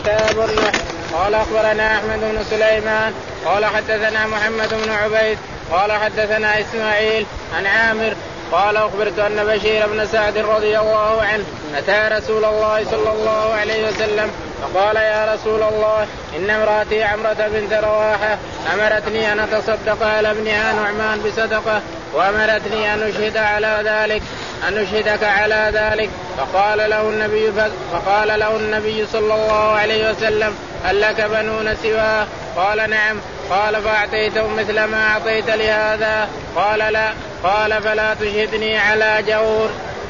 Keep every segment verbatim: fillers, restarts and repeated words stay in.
كتاب النحل. قال أخبرنا أحمد بن سليمان قال حدثنا محمد بن عبيد قال حدثنا إسماعيل عن عامر قال أخبرت أن بشير بن سعد رضي الله عنه أتى رسول الله صلى الله عليه وسلم فقال يا رسول الله إن امرأتي عمرة بنت رواحة أمرتني أن أتصدق على ابنها نعمان بصدقة وأمرتني أن أشهد على ذلك أن أشهدك على ذلك. فقال له النبي فقال له النبي صلى الله عليه وسلم هل لك بنون سواه؟ قال نعم. قال فأعطيتهم مثل ما أعطيت لهذا؟ قال لا. قال فلا تشهدني على جور.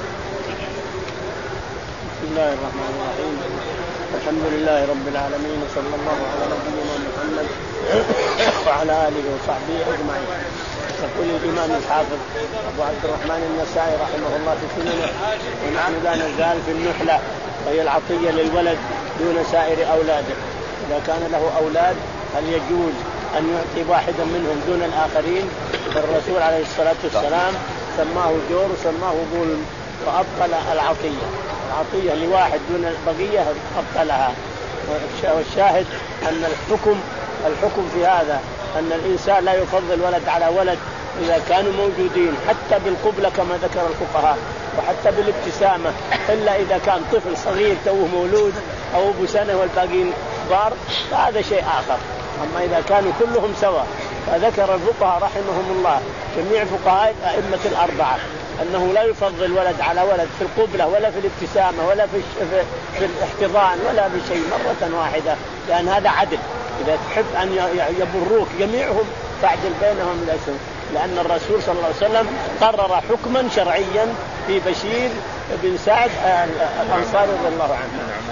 بسم الله الرحمن الرحيم. الحمد لله رب العالمين وصلى الله على نبينا محمد وعلى آله وصحبه أجمعين. يقول الإمام الحافظ أبو عبد الرحمن النسائي رحمه الله في سننه ونحن لا نزال في النحلة وهي العطية للولد دون سائر أولاده. إذا كان له أولاد هل يجوز أن يعطي واحدا منهم دون الآخرين؟ الرسول عليه الصلاة والسلام سماه جور وسماه ظلم وأبطل العطية. العطية لواحد دون البقية أبطلها. والشاهد أن الحكم الحكم في هذا أن الإنسان لا يفضل ولد على ولد إذا كانوا موجودين حتى بالقبلة كما ذكر الفقهاء وحتى بالابتسامة، إلا إذا كان طفل صغير توه مولود أو أبو سنة والباقين كبار فهذا شيء آخر. أما إذا كانوا كلهم سواء فذكر الفقهاء رحمهم الله جميع فقهاء الأئمة الأربعة أنه لا يفضل ولد على ولد في القبلة ولا في الابتسامة ولا في, في الاحتضان ولا بشيء مرة واحدة، لأن هذا عدل. إذا تحب أن يبروك جميعهم فاعدل بينهم الأسهم، لأن الرسول صلى الله عليه وسلم قرر حكما شرعيا في بشير بن سعد الأنصاري رضي الله عنه.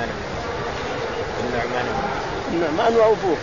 النعمان النعمان وأبوه.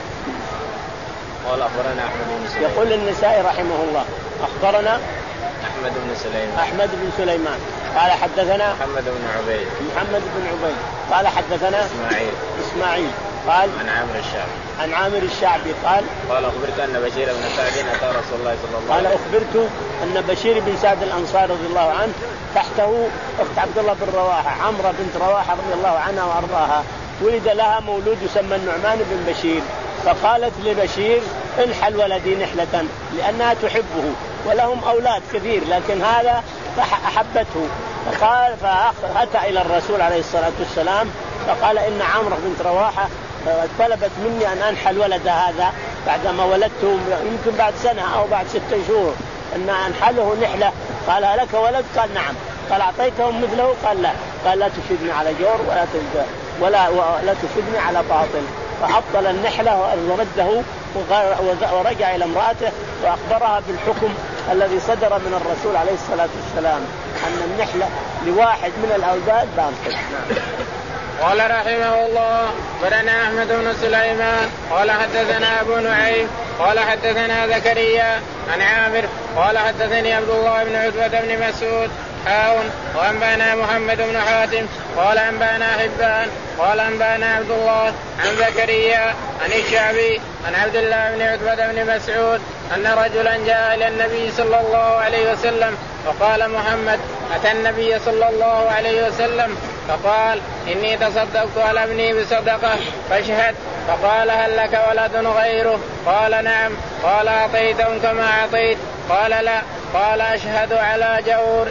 قال أخبرنا أحمد بن سليمان. يقول النسائي رحمه الله أخبرنا أحمد بن سليمان أحمد بن سليمان قال حدثنا محمد بن عبيد محمد بن عبيد قال حدثنا إسماعيل إسماعيل قال عن عامر الشعبي عن عامر الشعبي قال قال أخبرت أن بشير بن سعد أتى رسول الله صلى الله عليه وسلم. قال أخبرت أن بشير بن سعد الأنصاري رضي الله عنه تحته أخت عبد الله بن رواحة عمرة بنت رواحة رضي الله عنها وأرضاها، ولد لها مولود يسمى النعمان بن بشير، فقالت لبشير انحل ولدي نحلة لأنها تحبه ولهم أولاد كثير لكن هذا أحبته. فقال فأتى إلى الرسول عليه الصلاة والسلام فقال إن عمرة بنت رواحة طلبت مني أن أنحل ولد هذا بعدما ولدته يمكن بعد سنة أو بعد ستة شهور أن أنحله نحلة. قال لك ولد؟ قال نعم. قال أعطيتهم مثله؟ قال لا. قال لا تشدني على جور ولا ولا ولا تشدني على باطل. فأبطل النحلة ورده ورجع إلى امرأته وأخبرها بالحكم الذي صدر من الرسول عليه الصلاة والسلام أن النحلة لواحد من الأولاد باطل. قال رحمه الله أخبرنا أحمد بن سليمان قال حدثنا أبو نعيم قال حدثنا زكريا عن عامر قال حدثني عبد الله بن عتبة بن مسعود حاون وأنبانا محمد بن حاتم قال أنبانا حبان قال أنبانا عبد الله عن زكريا عن الشعبي عن عبد الله بن عتبة بن مسعود أن رجلا جاء إلى النبي صلى الله عليه وسلم فقال محمد أتى النبي صلى الله عليه وسلم فقال إني تصدقت على ابني بصدقة فاشهد. فقال هل لك ولد غيره؟ قال نعم. قال أعطيتهم كما أعطيت؟ قال لا. قال أشهد على جور.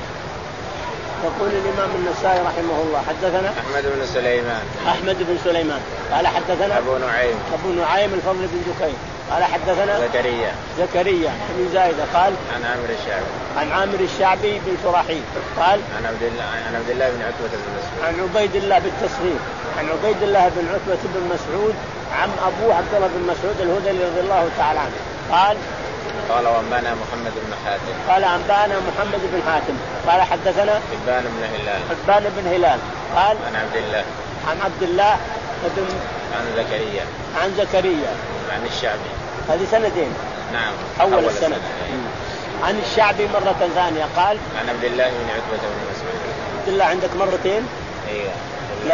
يقول الإمام النسائي رحمه الله حدثنا أحمد بن سليمان أحمد بن سليمان قال حدثنا أبو نعيم أبو نعيم الفضل بن دكين قال حدثنا زكريا زكريا بن زايدة قال عن عامر الشعبي عن عامر الشعبي بن شراحيل قال عن عبد الله عن عبد الله بن عتبة بن مسعود عن عبيد الله بالتصريف عن عبيد الله بن عتبة بن مسعود عم أبوه عبد الله بن مسعود الهذلي رضي الله تعالى عنه قال قال وأنبانا محمد بن حاتم قال أنبانا محمد بن حاتم قال حدثنا حبان بن هلال حبان بن هلال قال عن عبد الله عن عبد الله بن عن زكريا عن زكريا عن الشعبي هذه سنتين نعم أول, أول السنة, السنة. عن الشعبي مرة ثانية قال عن عبد الله بن عتبة بن مسعود. عبد الله عندك مرتين؟ ايوه لا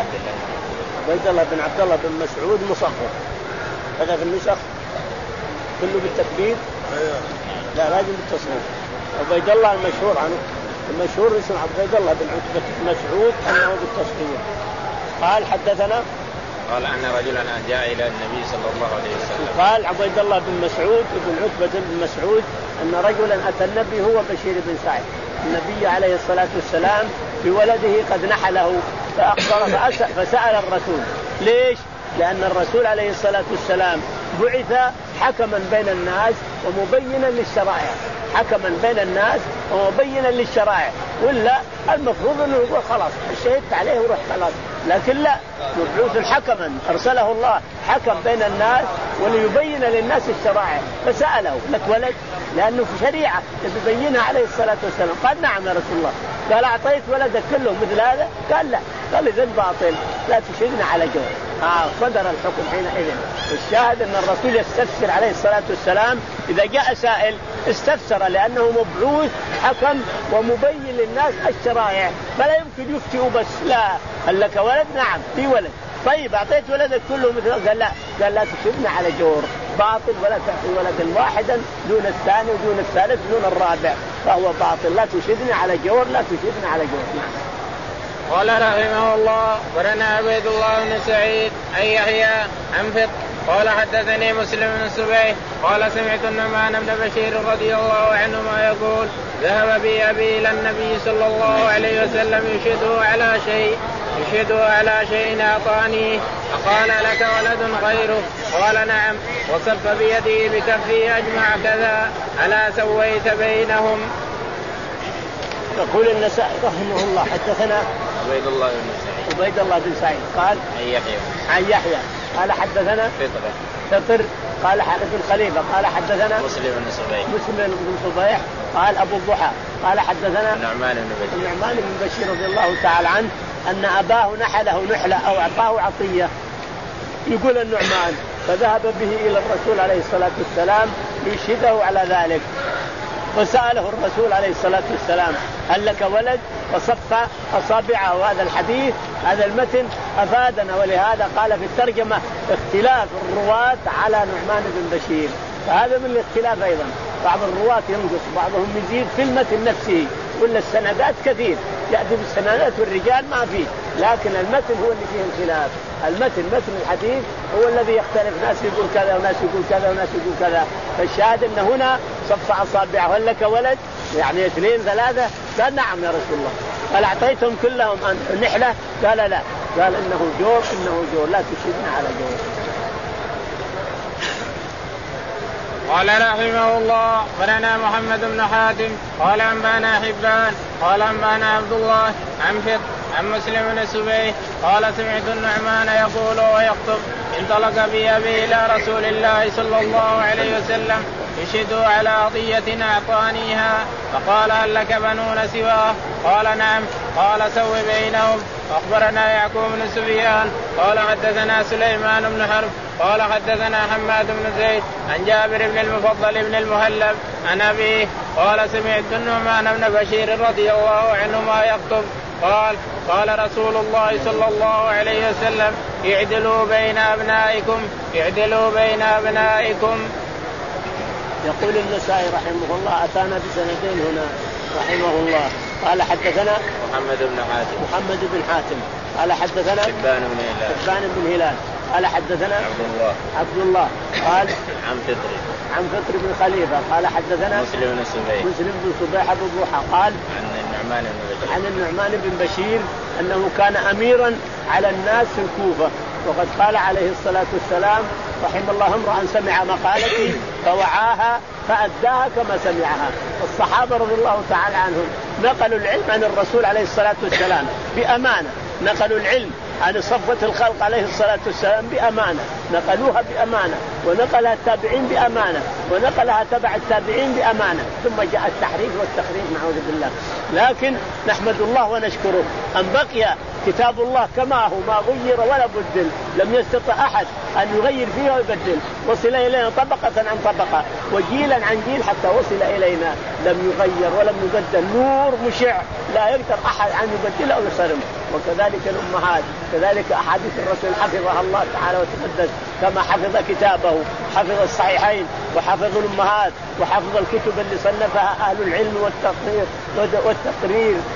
عبد الله بن عبد الله بن مسعود مصغر هذا في النسخ كله بالتكبير لا لازم بالتصغير. عبيد الله المشهور عنه المشهور اسمه عبيد الله بن عتبة بن مسعود أنه بالتصغير. قال حدثنا قال أن رجلا جاء إلى النبي صلى الله عليه وسلم. قال عبيد الله بن مسعود بن عتبة بن مسعود أن رجلا أتى النبي هو بشير بن سعد. النبي عليه الصلاة والسلام بولده قد نحله فأخبر فسأل الرسول ليش؟ لأن الرسول عليه الصلاة والسلام بعث حكما بين الناس ومبينا للشرائع، حكما بين الناس ومبينا للشرائع، ولا المفروض أنه يقول خلاص شهدت عليه وروح خلاص، لكن لا، مبعوث حكما أرسله الله حكم بين الناس وليبين للناس الشرائع. فسأله لك ولد؟ لأنه في شريعة يبينها عليه الصلاة والسلام. قال نعم يا رسول الله. قال أعطيت ولدك كله مثل هذا؟ قال لا. قال إذن باطل، لا تشهدنا على جور. آه صدر الحكم حينئذ. والشاهد أن الرسول يستفسر عليه الصلاة والسلام إذا جاء سائل استفسر، لأنه مبعوث حكم ومبين للناس الشرائع، فلا يمكن يفتئ بس. لا، هل لك ولد؟ نعم في ولد. طيب أعطيت ولدك كله مثل؟ قال لا. قال لا تشهدنا على جور، باطل، ولا تعطي ولدا واحدا دون الثاني ودون الثالث دون الرابع، فهو باطل. لا تشهدنا على جور، لا تشهدنا على جور. نعم. قال رحمه الله ورنا عبيد الله بن سعيد أن يحيى عن فطر قال حدثني مسلم بن سبيح قال سمعت النعمان بن بشير رضي الله عنهما يقول ذهب بي أبي إلى النبي صلى الله عليه وسلم يشهده على شيء يشهده على شيء أعطانيه، فقال لك ولد غيره؟ قال نعم، وصف بيده بكفه أجمع كذا ألا سويت بينهم. يقول النسائي رحمه الله حدثنا عبيد الله بن سعيد عبيد الله بن سعيد قال عن يحيى عن يحيى قال حدثنا فطر فطر قال حدث الخليفة قال حدثنا مسلم بن سبيح مسلم بن سبيح قال أبو الضحى قال حدثنا النعمان بن بشير النعمان بن بشير رضي الله تعالى عنه أن أباه نحله نحلة أو أعطاه عطية. يقول النعمان فذهب به إلى الرسول عليه الصلاة والسلام ليشهده على ذلك، وسأله الرسول عليه الصلاة والسلام هل لك ولد؟ وصف أصابعه. هذا الحديث هذا المتن أفادنا، ولهذا قال في الترجمة اختلاف الرواة على نعمان بن بشير، فهذا من الاختلاف أيضا، بعض الرواة ينقص بعضهم يزيد في المتن نفسه، ولا السندات كثير يأتي بالسندات والرجال ما فيه، لكن المتن هو اللي فيه الخلاف. المتن متن الحديث هو الذي يختلف، ناس يقول كذا وناس يقول كذا وناس يقول كذا. فالشاهد أن هنا صف أصابعه هل لك ولد؟ يعني اثنين ثلاثة؟ قال نعم يا رسول الله. قال أعطيتهم كلهم نحلة؟ قال لا. قال إنه جور إنه جور، لا تشهدنا على جور. قال رحمه الله ولنا محمد بن حاتم قال أنبانا حبان قال أنبانا عبد الله عن فطر عن مسلم بن سبيح قال سمعت النعمان يقول ويخطب انطلق بي أبي إلى رسول الله صلى الله عليه وسلم يشهده على قضية أعطانيها، فقال هل لك بنون سواه؟ قال نعم. قال سو بينهم. أخبرنا يعقوب بن سفيان قال حدثنا سليمان بن حرب قال حدثنا حماد بن زيد عن جابر بن المفضل بن المهلب عن أبيه قال سمعت النعمان بن بشير رضي الله عنهما يخطب قال قال رسول الله صلى الله عليه وسلم اعدلوا بين أبنائكم اعدلوا بين أبنائكم. يقول النسائي رحمه الله أتانا بسندين هنا رحمه الله قال حدثنا محمد بن حاتم محمد بن حاتم قال حدثنا حبان بن هلال حبان بن هلال قال حدثنا عبد الله عبد الله قال عن فطر عن فطر بن خليفة قال حدثنا مسلم بن سبيح مسلم بن سبيح أبو الضحى قال عن النعمان بن بشير عن النعمان بن بشير أنه كان أميرا على الناس في الكوفة، وقد قال عليه الصلاة والسلام رحم الله امرأ سمع مقالتي فوعاها فأداها كما سمعها. الصحابة رضي الله تعالى عنهم نقلوا العلم عن الرسول عليه الصلاة والسلام بأمانة، نقلوا العلم عن صفوة الخلق عليه الصلاة والسلام بأمانة، نقلوها بأمانة، ونقلها التابعين بأمانة، ونقلها تبع التابعين بأمانة، ثم جاء التحريف والتخريف نعوذ بالله. لكن نحمد الله ونشكره أن بقي كتاب الله كما هو ما غير ولا بدل، لم يستطع أحد أن يغير فيه ويبدل، وصل إلينا طبقة عن طبقة وجيلا عن جيل حتى وصل إلينا لم يغير ولم يبدل، نور مشع لا يقدر أحد أن يبدله أو يصرمه. وكذلك الأمهات، كذلك أحاديث الرسول حفظها الله تعالى وتقدس كما حفظ كتابه، حفظ الصحيحين وحفظ الأمهات وحفظ الكتب اللي صنفها أهل العلم والتقرير والتقرير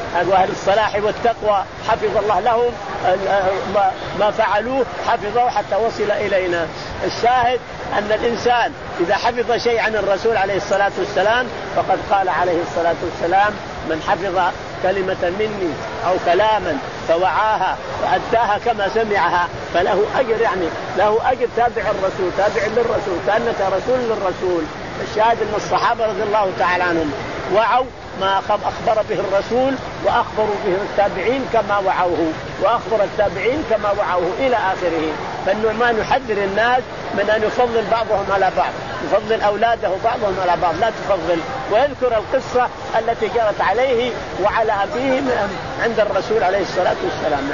أهل الصلاح والتقوى حفظ الله لهم ما فعلوه حفظه حتى وصل إلينا. الشاهد أن الإنسان إذا حفظ شيء عن الرسول عليه الصلاة والسلام فقد قال عليه الصلاة والسلام من حفظ كلمة مني أو كلاما فوعاها وأداها كما سمعها فله أجر، يعني له أجر تابع الرسول تابع للرسول كأنك رسول للرسول. الشاهد أن الصحابة رضي الله تعالى عنهم وعوا ما أخبر به الرسول وأخبروا به التابعين كما وعوه وأخبر التابعين كما وعوه إلى آخره. فالنعمان يحذر الناس من أن يفضل بعضهم على بعض، يفضل أولاده بعضهم على بعض، لا تفضل. ويذكر القصة التي جرت عليه وعلى أبيه عند الرسول عليه الصلاة والسلام.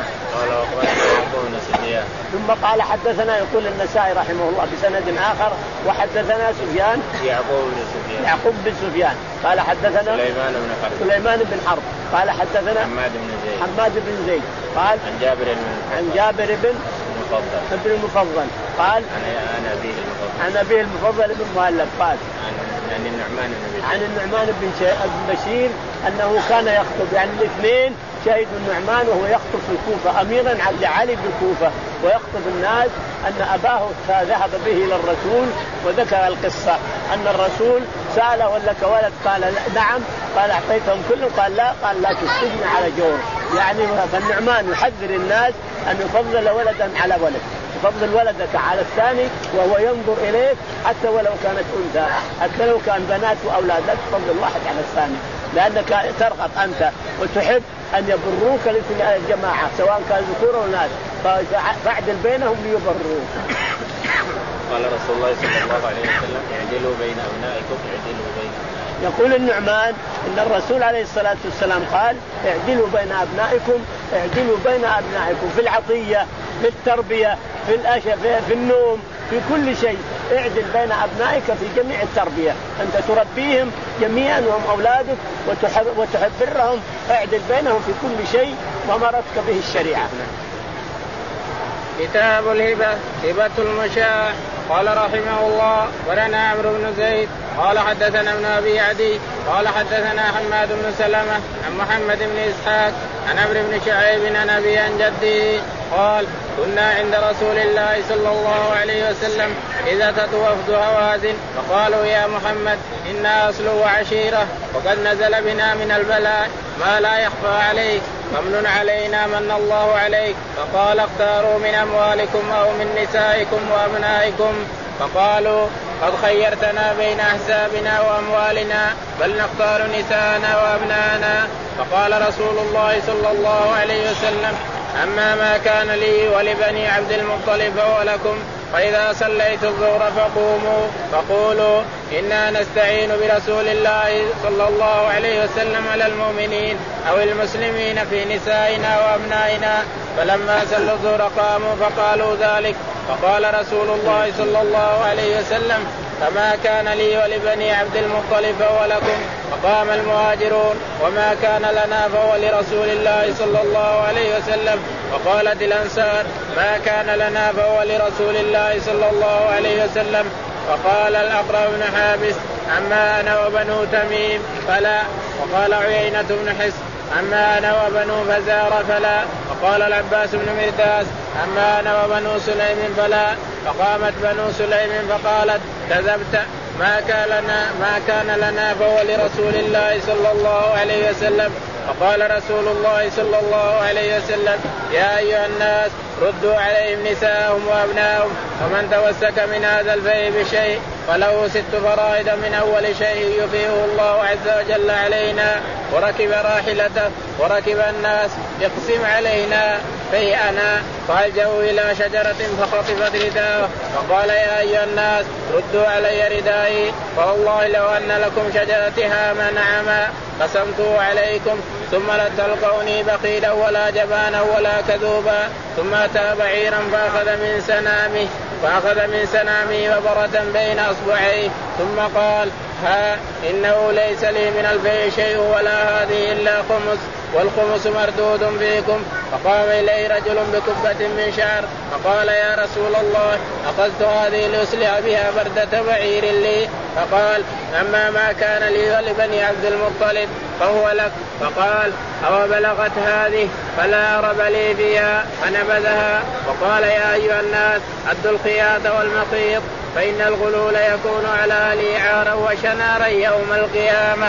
ثم قال حدثنا، يقول النسائي رحمه الله بسند آخر وحدثنا سفيان يعقوب بن سفيان يعقوب بن سفيان قال حدثنا سليمان بن حرب سليمان بن حرب قال حدثنا حماد بن زيد حماد بن زيد قال عن جابر بن عن جابر بن المفضل ابن المفضل قال عن أبيه المفضل عن أبيه المفضل بن مهلب قال عن النعمان بن عن النعمان بن بشير أنه كان يخطب، يعني الاثنين شهد النعمان وهو يخطب في الكوفة أميرا لعلي بالكوفة ويخطب الناس أن أباه ذهب به إلى الرسول وذكر القصة أن الرسول سأله ولك ولد قال نعم قال أعطيتهم كلهم قال لا قال لا تسجن على جور. يعني فالنعمان يحذر الناس أن يفضل ولدا على ولد، يفضل ولدك على الثاني وهو ينظر إليك حتى ولو كانت أنثى، حتى لو كان بنات وأولاد لا تفضل واحد على الثاني لأنك ترغب أنت وتحب أن يبروك الجماعة سواء كان ذكور أو ناس فاعدل بينهم ليبروك. قال رسول الله صلى الله عليه وسلم اعدلوا بين أبنائكم اعدلوا بين أبنائكم. يقول النعمان إن الرسول عليه الصلاة والسلام قال اعدلوا بين أبنائكم اعدلوا بين أبنائكم في العطية في التربية في الأشياء في النوم في كل شيء. اعدل بين أبنائك في جميع التربية، أنت تربيهم جميعا وهم أولادك وتحب وتحبرهم، اعدل بينهم في كل شيء ومرتك به الشريعة. كتاب الهبة هبة المشاع. قال رحمه الله ولنا عمرو بن زيد قال حدثنا ابن أبي عدي قال حدثنا حماد بن سلمة عن محمد بن إسحاق عن عمرو بن شعيب عن أبي عن جده قال كنا عند رسول الله صلى الله عليه وسلم إذا تتوفد هوازن فقالوا يا محمد إنا أصل وعشيرة وقد نزل بنا من البلاء ما لا يخفى عليك فمن علينا من الله عليك. فقال اختاروا من أموالكم أو من نسائكم وأبنائكم. فقالوا قد خيرتنا بين أحسابنا وأموالنا بل نختار نساءنا وأبناءنا. فقال رسول الله صلى الله عليه وسلم أما ما كان لي ولبني عبد المطلب فهو لكم فإذا صليت الظهر فقوموا فقولوا إنا نستعين برسول الله صلى الله عليه وسلم على المؤمنين أو المسلمين في نسائنا وأبنائنا. فلما صلوا الظهر قاموا فقالوا ذلك. فقال رسول الله صلى الله عليه وسلم فما كان لي ولبني عبد المطلب فهو لكم. فقام المهاجرون وما كان لنا فهو لرسول الله صلى الله عليه وسلم. وقالت الأنصار ما كان لنا فهو لرسول الله صلى الله عليه وسلم. وقال الأقرع بن حابس أما أنا وبنو تميم فلا. وقال عيينة بن حصن أما أنا وبنو فزار فلا. وقال العباس بن مرداس أما أنا وبنو سليم فلا. فقامت بنو سليم فقالت كذبت ما كان لنا ما كان لنا فهو لرسول الله صلى الله عليه وسلم. فقال رسول الله صلى الله عليه وسلم يا أيها الناس ردوا عليهم نساءهم وأبناءهم ومن توسك من هذا الفيء بشيء فله ست فرائض من أول شيء يفيه الله عز وجل علينا. وركب راحلته وركب الناس يقسم علينا فيئنا فألجأوا إلى شجرة فخطفت رداءه. فقال يا أيها الناس ردوا علي ردائي فوالله لو أن لكم شجرتها ما نعما قسمته عليكم ثم لا تلقوني بخيلا ولا جبانا ولا كذوبا. ثم أتى بعيرا فأخذ من سنامه فأخذ من سنامه وبرة بين أصبعيه ثم قال ها إنه ليس لي من الفيء شيء ولا هذه إلا خمس والخمس مردود فيكم. فقام إليه رجل بكبة من شعر فقال يا رسول الله أخذت هذه لأصلح بها بردة بعير لي. فقال أما ما كان لي ولبني عبد المطلب فهو لك. فقال أو بلغت هذه فلا رب لي فيها فنبذها. وقال يا أيها الناس أدوا الخياط والمخيط فإن الغلول يكون على أهله عارا وشنارا يوم القيامة.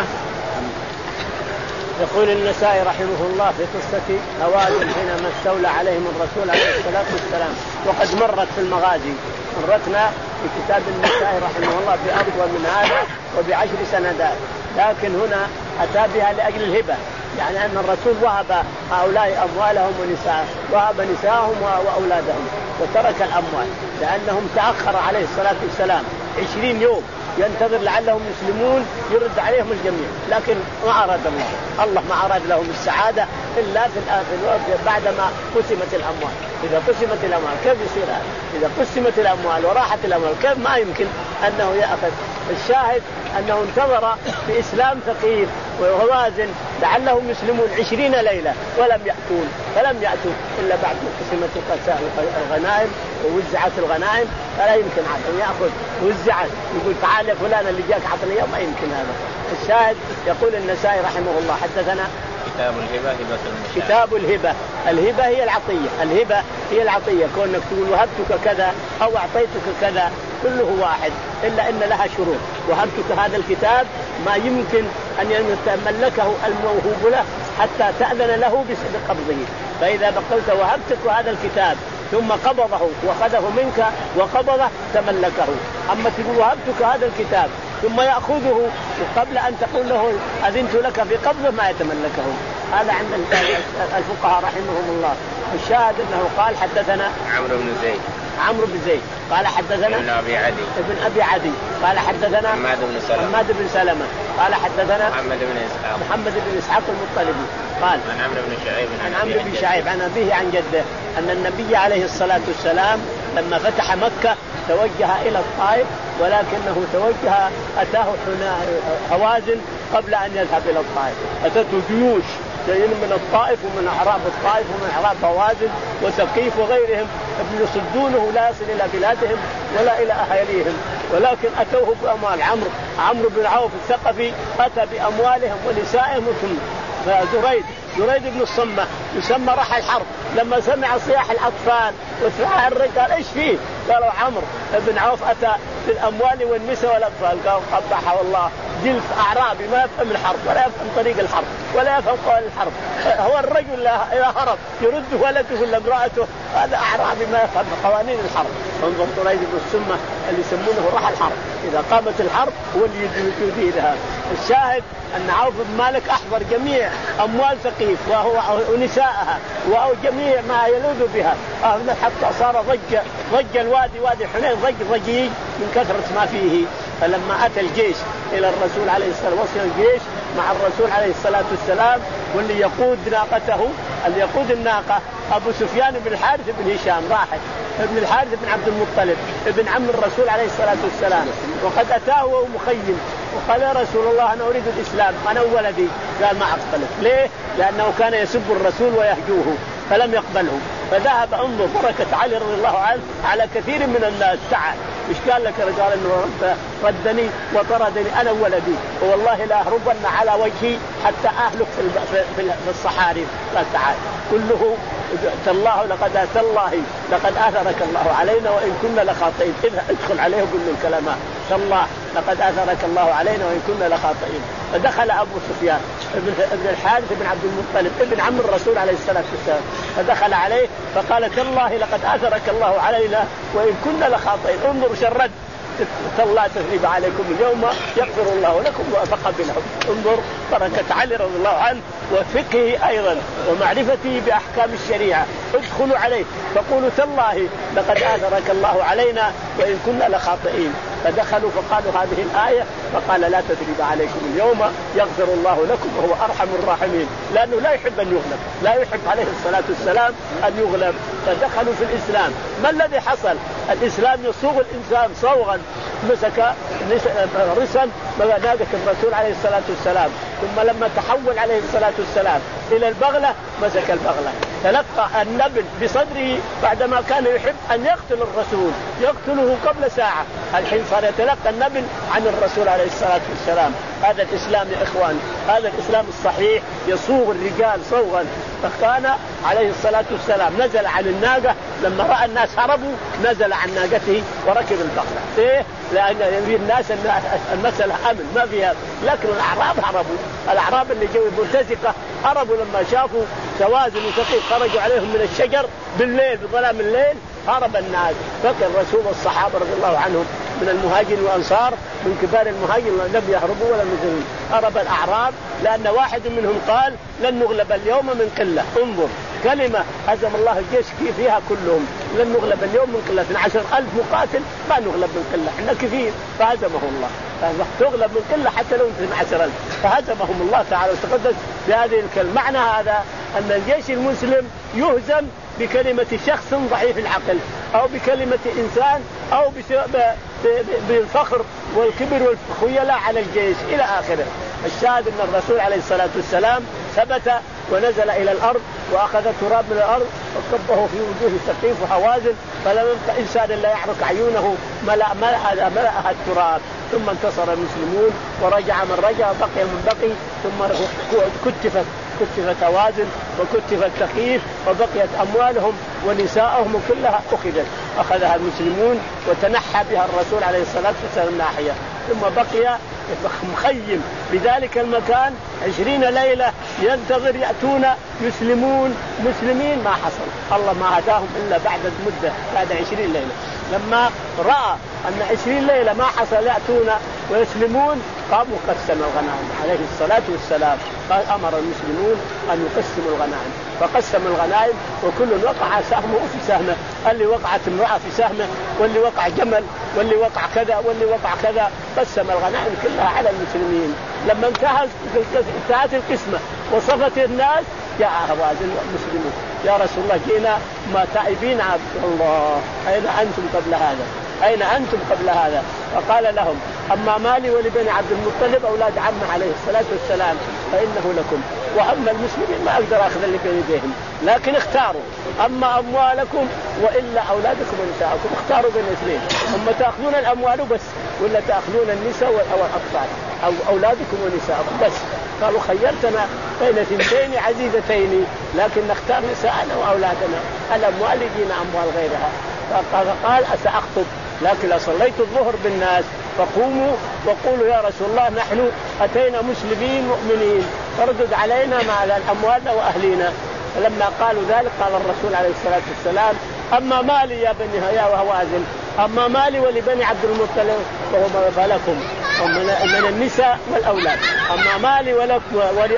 يقول النسائي رحمه الله في قصة هوازن حينما استولى عليهم الرسول عليه الصلاة والسلام، وقد مرت في المغازي مرتنا في كتاب النسائي رحمه الله بأطول من هذا وبعشر سندات، لكن هنا أتى بها لأجل الهبة، يعني أن الرسول وهب هؤلاء أموالهم ونساءهم، وهب نساءهم وأولادهم وترك الأموال، لأنهم تأخر عليه الصلاة والسلام عشرين يوم ينتظر لعلهم يسلمون يرد عليهم الجميع، لكن ما أراد الله الله ما أراد لهم السعادة إلا في الآخر بعدما قسمت الأموال. إذا قسمت الأموال كيف يصير هذا؟ إذا قسمت الأموال وراحت الأموال كيف ما يمكن أنه يأخذ؟ الشاهد أنه انتظر في إسلام ثقيف وهوازن لعلهم يسلمون عشرين ليلة ولم يأتون، فلم يأتوا إلا بعد قسمت الغنائم ووزعت الغنائم، فلا يمكن أن يأخذ وزعت يقول تعال يا فلان اللي جاك عطني، ما يمكن هذا. الشاهد يقول النسائي رحمه الله حدثنا كتاب الهبة هبة المشاهد. كتاب الهبة، الهبة هي العطية، الهبة هي العطية، كونك تقول وهبتك كذا أو أعطيتك كذا كله واحد، إلا إن لها شروط. وهبتك هذا الكتاب ما يمكن أن يتملكه الموهوب له حتى تأذن له بقبضه، فإذا بقلت وهبتك هذا الكتاب ثم قبضه وأخذه منك وقبضه تملكه. أما تقول وهبتك هذا الكتاب ثم يأخذه وقبل أن تقول له أذنت لك في قبضه ما يتملكه. هذا عند الفقهاء رحمهم الله. الشاهد أنه قال حدثنا عمرو بن زيد عمرو بن زيد قال حدثنا ابن أبي عدي ابن أبي عدي قال حدثنا محمد بن سلمة محمد بن سلمة قال حدثنا محمد بن إسحاق محمد بن إسحاق المطلبي قال عن عمرو بن شعيب عن عمرو بن شعيب عن أبيه عن جده أن النبي عليه الصلاة والسلام لما فتح مكة توجه إلى الطائف، ولكنه توجه أتاه هوازن قبل أن يذهب إلى الطائف، أتته جيوش جايين من الطائف ومن أعراب الطائف ومن أعراب هوازن وثقيف وغيرهم يصدونه لا يصل إلى بلادهم ولا إلى أهاليهم، ولكن أتوه بأموال. عمرو عمرو بن عوف الثقفي أتى بأموالهم ونسائهم ثم زريد زريد بن الصمة يسمى راح الحرب، لما سمع صياح الأطفال وصياح الرجال إيش فيه؟ قالوا عمرو بن عوف أتى بالأموال والنساء والأطفال. قال قبحه الله، جلس أعرابي ما يفهم الحرب ولا يفهم طريق الحرب ولا يفهم قوانين الحرب، هو الرجل إذا هرب يرد ولده ولا امرأته، هذا أعرابي ما يفهم قوانين الحرب. انظر زريد بن الصمة اللي يسمونه راح الحرب، إذا قامت الحرب هو اللي يديرها. الشاهد أن عوف بن مالك أحضر جميع أموال ثقيف وهو ونساءها وجميع ما يلوذ بها، حتى صار ضج ضج الوادي وادي حنين ضج ضجيج من كثرة ما فيه. فلما أتى الجيش إلى الرسول عليه الصلاة والسلام، وصل الجيش مع الرسول عليه الصلاة والسلام، واللي يقود ناقته اللي يقود الناقة أبو سفيان بن الحارث بن هشام راحل ابن الحارث بن عبد المطلب ابن عم الرسول عليه الصلاة والسلام، وقد أتاه وهو مخيم وقال يا رسول الله أنا أريد الإسلام أنا وولدي. قال ما أقبلك. ليه؟ لأنه كان يسب الرسول ويهجوه فلم يقبله، فذهب انظر بركة علي رضي الله عنه على كثير من الناس. تعال مش قال لك رجال انه ردني وطردني انا وولدي والله لا اهربن على وجهي حتى اهلك في في الصحاري. قال تعال كله تالله لقد اتى الله لقد اثرك الله علينا وان كنا لخاطئين. ادخل عليه وقل له الكلمات تالله لقد اثرك الله علينا وان كنا لخاطئين. فدخل ابو سفيان ابن ابن الحارث بن عبد المطلب ابن عم الرسول عليه الصلاه والسلام، فدخل عليه فقال تالله لقد اثرك الله علينا وان كنا لخاطئين. انظر شرد تالله تثريب عليكم اليوم يغفر الله لكم فقبلهم. انظر بركة علي رضي الله عنه وفقهه أيضا ومعرفته بأحكام الشريعة. ادخلوا عليه فقولوا تالله لقد آثرك الله علينا وإن كنا لخاطئين. فدخلوا فقالوا هذه الآية فقال لا تثريب عليكم اليوم يغفر الله لكم وهو أرحم الراحمين، لأنه لا يحب أن يغلب، لا يحب عليه الصلاة والسلام أن يغلب. فدخلوا في الإسلام. ما الذي حصل؟ الإسلام يصوغ الإنسان صوغا، مسك رسا ناقة الرسول عليه الصلاة والسلام ثم لما تحول عليه الصلاة والسلام إلى البغلة مسك البغلة، تلقى النبل بصدره بعدما كان يحب أن يقتل الرسول يقتله قبل ساعة، الحين صار يتلقى النبل عن الرسول عليه الصلاة والسلام. هذا الإسلام يا إخوان، هذا الإسلام الصحيح يصوغ الرجال صوغا. فكان عليه الصلاة والسلام نزل عن الناقة لما رأى الناس هربوا نزل عن ناقته وركب البغلة. ليه؟ لأن يريد الناس أن المسألة أمن ما فيها. لكن الأعراب هربوا، الأعراب اللي جو مرتزقة هربوا لما شافوا سوازن وثقيل خرجوا عليهم من الشجر بالليل بظلام الليل هرب الناس. فكر الرسول والصحابة رضي الله عنهم من المهاجرين والأنصار من كبار المهاجرين لم يهربوا ولا ينزلون، هرب الأعراب لأن واحد منهم قال لن نغلب اليوم من قلة. انظر كلمة هزم الله الجيش فيها كلهم، لن نغلب اليوم من قلة، من عشر ألف مقاتل ما نغلب من قلة، احنا كثير فهزمه الله. تغلب من قلة حتى لو من عشر ألف فهزمهم الله تعالى وتقدس بهذه الكلمة. معنى هذا أن الجيش المسلم يهزم بكلمة شخص ضعيف العقل أو بكلمة إنسان أو بالفخر والكبر والخيلاء على الجيش إلى آخره. الشاهد أن الرسول عليه الصلاة والسلام ثبت ونزل إلى الأرض وأخذ تراب من الأرض وكبه في وجوه ثقيف وحوازن فلم يبق إنسان لا يعرك عيونه ملأ ملأها التراب. ثم انتصر المسلمون ورجع من رجع بقي من بقي ثم كتفت كتفت هوازن وكتفت ثقيف وبقيت أموالهم ونساءهم كلها أخذت أخذها المسلمون وتنحى بها الرسول عليه الصلاة والسلام ناحية. ثم بقي مخيم بذلك المكان عشرين ليلة ينتظر يأتون يسلمون مسلمين، ما حصل. الله ما هداهم إلا بعد مدة بعد عشرين ليلة. لما رأى أن عشرين ليلة ما حصل يأتون ويسلمون قاموا قسم الغنائم عليه الصلاة والسلام. قال أمر المسلمون أن يقسموا الغنائم فقسم الغنائم وكل وقع سهمه في سهمه، اللي وقعت امرأة في سهمه واللي وقع جمل واللي وقع كذا واللي وقع كذا، قسم الغنائم كلها على المسلمين. لما انتهت انتهت القسمة وصفت الناس جاء هوازن المسلمون يا رسول الله جئنا ما تائبين عبد الله أين أنتم قبل هذا أين أنتم قبل هذا؟ فقال لهم أما مالي ولبني عبد المطلب أولاد عمه عليه الصلاة والسلام فإنه لكم، وأما المسلمين ما أقدر أخذ اللي بين يديهم لكن اختاروا، أما أموالكم وإلا أولادكم ونساءكم اختاروا بين اثنين، أما تأخذون الأموال بس ولا تأخذون النساء والأطفال أو أولادكم ونساءكم بس. قالوا خيرتنا بين ثنتين عزيزتين لكن نختار نساءنا وأولادنا، الأموال يجينا أموال غيرها. فقال أسأخطب لكن لو صليت الظهر بالناس فقوموا وقولوا يا رسول الله نحن أتينا مسلمين مؤمنين فردد علينا مع الأموال وأهلنا. فلما قالوا ذلك قال الرسول عليه الصلاة والسلام أما مالي يا بني يا هوازن أما مالي ولبني عبد المطلب فهو فلكم من النساء والأولاد، أما مالي ولبني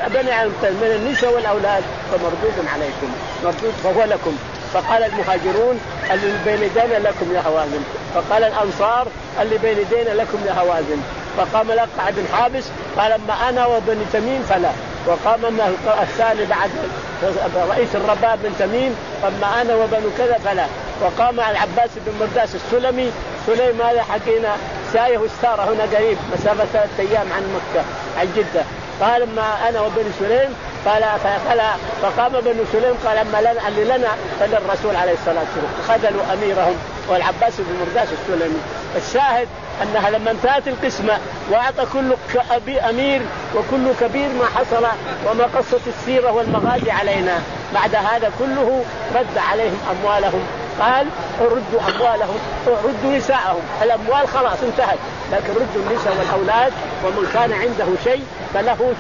من النساء والأولاد فمردود عليكم مردود فهو لكم. فقال المهاجرون اللي بين يدينا لكم يا هوازن، فقال الأنصار اللي بين يدينا لكم يا هوازن. فقام لقع بن حابس قال أما أنا وبني تميم فلا، وقام الثاني بعد رئيس الرباب بن تميم أما أنا وبنو كذا فلا، وقام العباس بن مرداس السلمي سليم هذا حقينا سايه واستار هنا قريب مسافة ثلاثة أيام عن مكة عن جدة، قال ما أنا وبني سليم قال فلا، فقام بنو سليم قال أما لنا اللي لنا فللرسول عليه الصلاة والسلام، خذلوا أميرهم والعباس بن مرداس السلمي. الشاهد أنها لما انتهت القسمة وأعطى كل أمير وكل كبير ما حصل وما قصة السيرة والمغازي علينا، بعد هذا كله رد عليهم أموالهم، قال ردوا أموالهم ردوا نساءهم، الأموال خلاص انتهت لكن ردوا النساء والأولاد، ومن كان عنده شيء فله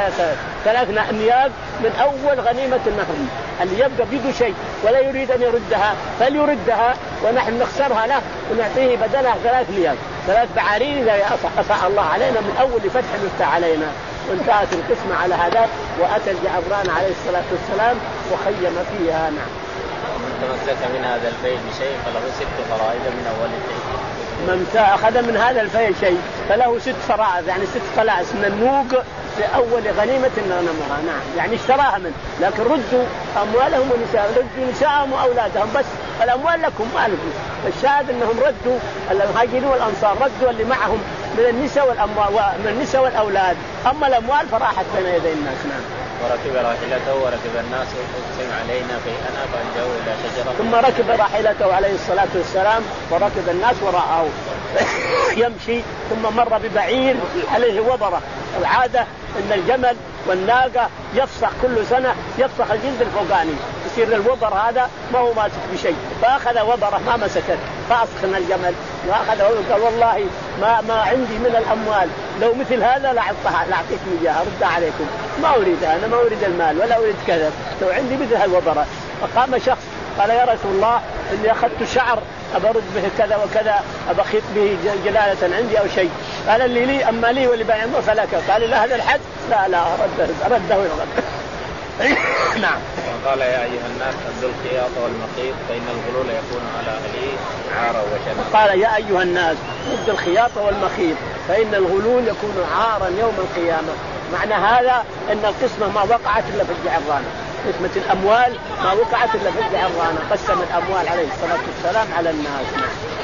ثلاث نياب من أول غنيمة النهر، اللي يبقى بيده شيء ولا يريد أن يردها فليردها ونحن نخسرها له ونعطيه بدلها ثلاث نياب ثلاث بعارين إذا أفاء الله علينا من أول فتح نفتح علينا. وانتهت القسمة على هذا وأتى الجعبران عليه الصلاة والسلام وخيم فيها. نعم. من تمسك من هذا الفيء بشيء فله ست فرائض من أول الفيء. من أخذ من هذا الفيء شيء فله ست فرائض يعني ست قلائص من الموق لأول غنيمة نمرها. نعم يعني اشتراها منه لكن ردوا أموالهم ونساءهم، ردوا نساءهم وأولادهم بس، الأموال لكم ما لكم. الشاهد أنهم ردوا المهاجرين والأنصار ردوا اللي معهم من النساء والأموال ومن النساء والأولاد أما الأموال فراحت بين يدي الناس. نعم. وركب راحلته وركب الناس وقسم علينا في أنا فألجأوا إلى شجرة. ثم ركب راحلته عليه الصلاة والسلام وركب الناس وراءه يمشي، ثم مر ببعير عليه وبرة. العادة أن الجمل والناقة يفسخ كل سنة، يفسخ الجلد الفوقاني، يصير الوبر هذا ما هو ماسك بشيء، فأخذ وبرة ما مسكت فأسخن الجمل وأخذ وقال والله ما ما عندي من الأموال لو مثل هذا لأعطيها لأعطيكم إياها ردها عليكم، ما أريدها أنا، ما أريد المال ولا أريد كذا، لو عندي مثل هالوبرة. فقام شخص قال يا رسول الله إني أخذت شعر أبرد به كذا وكذا، أبخيط به جلالة عندي أو شيء. قال اللي لي أما لي واللي بايع فلك. قال لا هذا الحد لا لا رده رده ويرد. نعم. وقال يا أيها الناس أدوا الخياط والمخيط فإن الغلول يكون على أهله عارا وشنعا. قال يا أيها الناس أدوا الخياط والمخيط فإن الغلول يكون عارا يوم القيامة. معنى هذا أن القسمة ما وقعت إلا في الجعرانة، قسمة الأموال ما وقعت إلا في الجعرانة، قسم الأموال عليه الصلاة والسلام على الناس.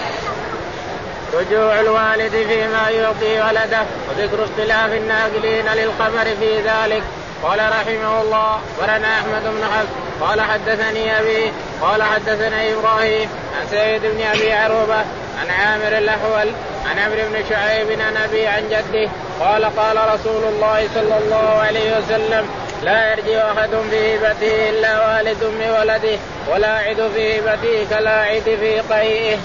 رجوع الوالد فيما يعطي ولده وذكر اختلاف الناقلين للخبر في ذلك. قال رحمه الله ولنا أحمد بن حفص قال حدثني أبي قال حدثنا إبراهيم عن سعيد بن أبي عروبة عن عامر الأحول عن عمرو بن شعيب عن أبي عن جده قال قال رسول الله صلى الله عليه وسلم لا يرجع أحد في هبته إلا والد من ولده ولاعد في هبته كلاعد في قيئه.